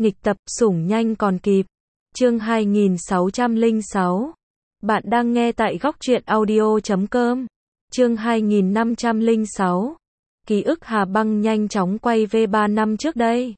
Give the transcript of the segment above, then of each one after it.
Nghịch tập, sủng nhanh còn kịp. Chương 2606. Bạn đang nghe tại góc truyện audio.com. Chương 2506. Ký ức Hà Băng nhanh chóng quay về 3 năm trước đây.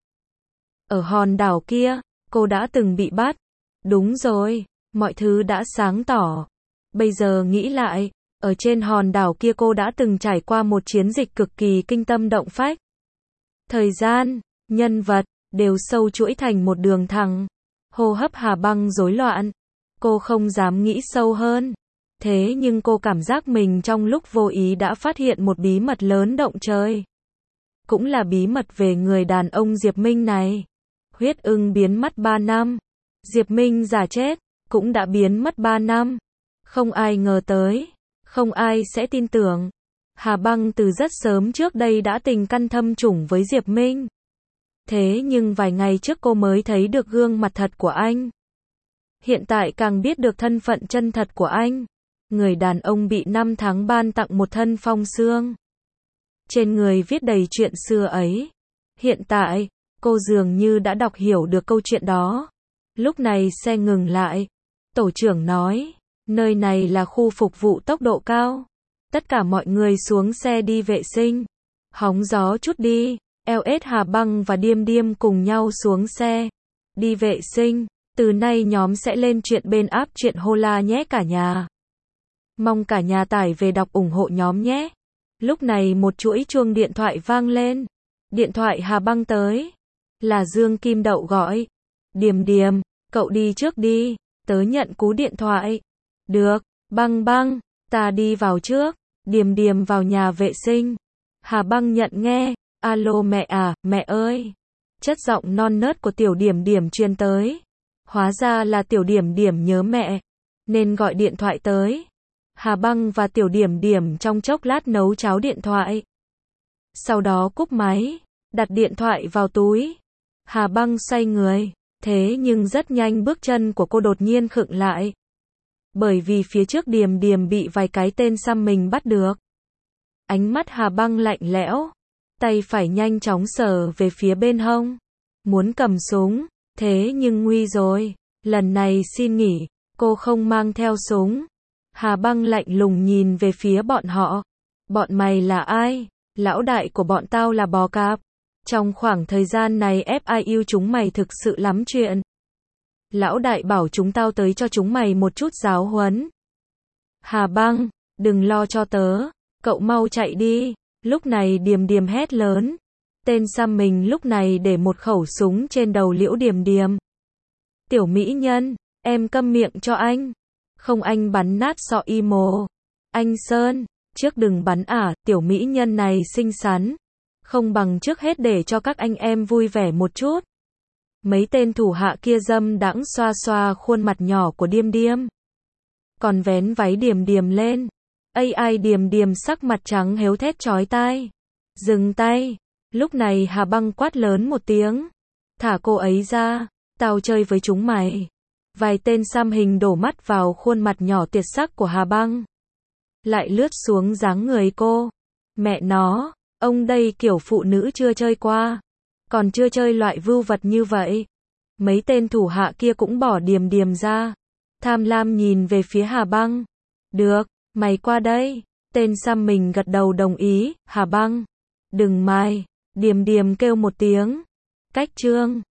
Ở hòn đảo kia, cô đã từng bị bắt. Đúng rồi, mọi thứ đã sáng tỏ. Bây giờ nghĩ lại, ở trên hòn đảo kia cô đã từng trải qua một chiến dịch cực kỳ kinh tâm động phách. Thời gian, nhân vật, đều sâu chuỗi thành một đường thẳng. Hô hấp Hà Băng rối loạn. Cô không dám nghĩ sâu hơn. Thế nhưng cô cảm giác mình trong lúc vô ý đã phát hiện một bí mật lớn động trời. Cũng là bí mật về người đàn ông Diệp Minh này. Huyết ưng biến mất 3 năm. Diệp Minh giả chết, cũng đã biến mất 3 năm. Không ai ngờ tới. Không ai sẽ tin tưởng. Hà Băng từ rất sớm trước đây đã tình căn thâm trùng với Diệp Minh. Thế nhưng vài ngày trước cô mới thấy được gương mặt thật của anh. Hiện tại càng biết được thân phận chân thật của anh. Người đàn ông bị 5 tháng ban tặng một thân phong xương. Trên người viết đầy chuyện xưa ấy. Hiện tại, cô dường như đã đọc hiểu được câu chuyện đó. Lúc này xe ngừng lại. Tổ trưởng nói, nơi này là khu phục vụ tốc độ cao. Tất cả mọi người xuống xe đi vệ sinh. Hóng gió chút đi. LS Hà Băng và Điềm Điềm cùng nhau xuống xe. Đi vệ sinh. Từ nay nhóm sẽ lên chuyện bên app chuyện Hola nhé cả nhà. Mong cả nhà tải về đọc ủng hộ nhóm nhé. Lúc này một chuỗi chuông điện thoại vang lên. Điện thoại Hà Băng tới. Là Dương Kim Đậu gọi. Điềm Điềm, cậu đi trước đi. Tớ nhận cú điện thoại. Được, Băng Băng, ta đi vào trước. Điềm Điềm vào nhà vệ sinh. Hà Băng nhận nghe. Alo mẹ à, mẹ ơi. Chất giọng non nớt của Tiểu Điềm Điềm truyền tới. Hóa ra là Tiểu Điềm Điềm nhớ mẹ, nên gọi điện thoại tới. Hà Băng và Tiểu Điềm Điềm trong chốc lát nấu cháo điện thoại. Sau đó cúp máy, đặt điện thoại vào túi. Hà Băng xoay người, thế nhưng rất nhanh bước chân của cô đột nhiên khựng lại. Bởi vì phía trước Điềm Điềm bị vài cái tên xăm mình bắt được. Ánh mắt Hà Băng lạnh lẽo, tay phải nhanh chóng sờ về phía bên hông, muốn cầm súng. Thế nhưng nguy rồi, lần này xin nghỉ, cô không mang theo súng. Hà Băng lạnh lùng nhìn về phía bọn họ. Bọn mày là ai? Lão đại của bọn tao là bò cạp. Trong khoảng thời gian này FIU chúng mày thực sự lắm chuyện. Lão đại bảo chúng tao tới cho chúng mày một chút giáo huấn. Hà Băng, đừng lo cho tớ, cậu mau chạy đi. Lúc này Điềm Điềm hét lớn. Tên xăm mình lúc này để một khẩu súng trên đầu Liễu Điềm Điềm. Tiểu mỹ nhân, em câm miệng cho anh. Không anh bắn nát sọ imo. Anh Sơn, trước đừng bắn tiểu mỹ nhân này xinh xắn. Không bằng trước hết để cho các anh em vui vẻ một chút. Mấy tên thủ hạ kia dâm đãng xoa xoa khuôn mặt nhỏ của Điềm Điềm. Còn vén váy Điềm Điềm lên. AI Điềm Điềm sắc mặt trắng héo thét chói tai. Dừng tay. Lúc này Hà Băng quát lớn một tiếng. Thả cô ấy ra, tao chơi với chúng mày. Vài tên xăm hình đổ mắt vào khuôn mặt nhỏ tiệt sắc của Hà Băng. Lại lướt xuống dáng người cô. Mẹ nó, ông đây kiểu phụ nữ chưa chơi qua. Còn chưa chơi loại vưu vật như vậy. Mấy tên thủ hạ kia cũng bỏ Điềm Điềm ra. Tham lam nhìn về phía Hà Băng. Được, mày qua đây. Tên xăm mình gật đầu đồng ý. Hà Băng, đừng mày. Điềm Điềm kêu một tiếng. Cách chương.